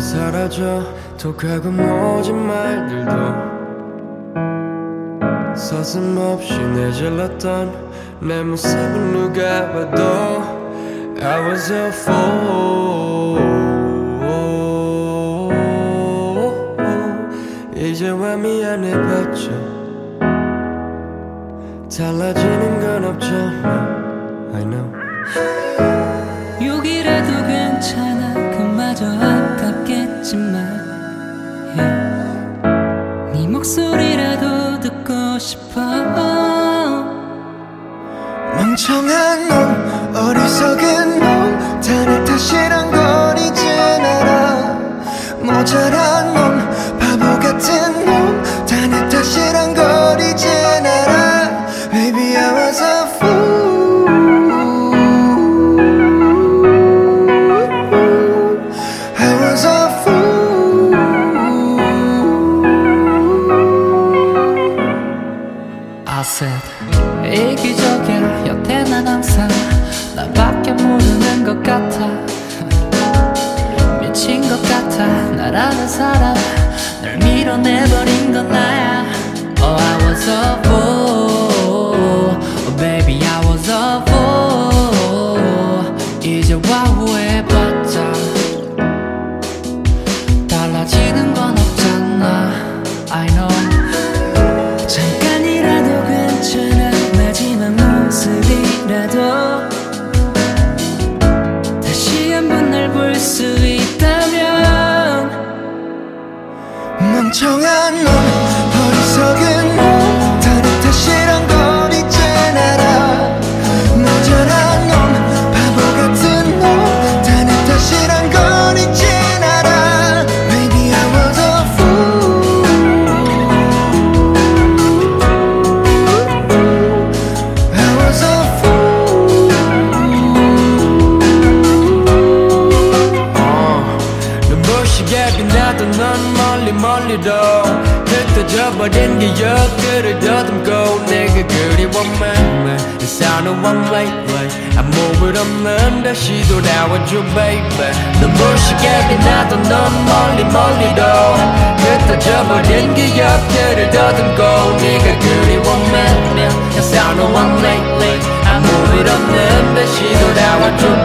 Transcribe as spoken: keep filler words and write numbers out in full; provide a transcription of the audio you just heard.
사라져 독하고 모진 말들도 서슴없이 내질렀던 내 모습은 누가 봐도 I was a fool. 이제와 미안해봤자 달라지는 건 없잖아. I know. 욕이라도 괜찮아 그마저 아깝겠지만 yeah. 네 목소리라도 듣고 싶어. 멍청한 놈 어리석은 놈 다 내 탓이란 걸 이젠 알아. 모자란 놈 바보 같은 놈 다 내 탓이란 걸 이젠 알아. Baby I was a fool. I was a fool. I said 이기적이야 여태 난 항상 나밖에 모르는 것 같아. 미친 것 같아 나라는 사람 널 밀어내버린 건 나야. Oh I was a fool. Oh baby I was a fool. 이제와 후회해봤자 달라지는 건 없잖아. I know. 잠깐이라도 괜찮아 마지막 모습이라도 다시 한번 날 볼 수 있다면. 멍청한 놈 어리석은 놈 다 내 탓이란 걸 이젠 알아. 모자란 놈 바보 같은 놈 다 내 탓이란 걸 이젠 알아. Baby I was a fool. I was a fool. 어, 눈부시게 빛나던 넌 멀리 멀리도 흩어져버린 기억들을 더듬고 내가 그리워만 이 싸우는 one lately 아무 일 없는 다시 돌아와줘 baby. 눈부시게 빛나던 넌 멀리 멀리도 흩어져버린 기억들을 더듬고 네가 그리워만 이 싸우는 one lately 아무 일 없는 다시 돌아와줘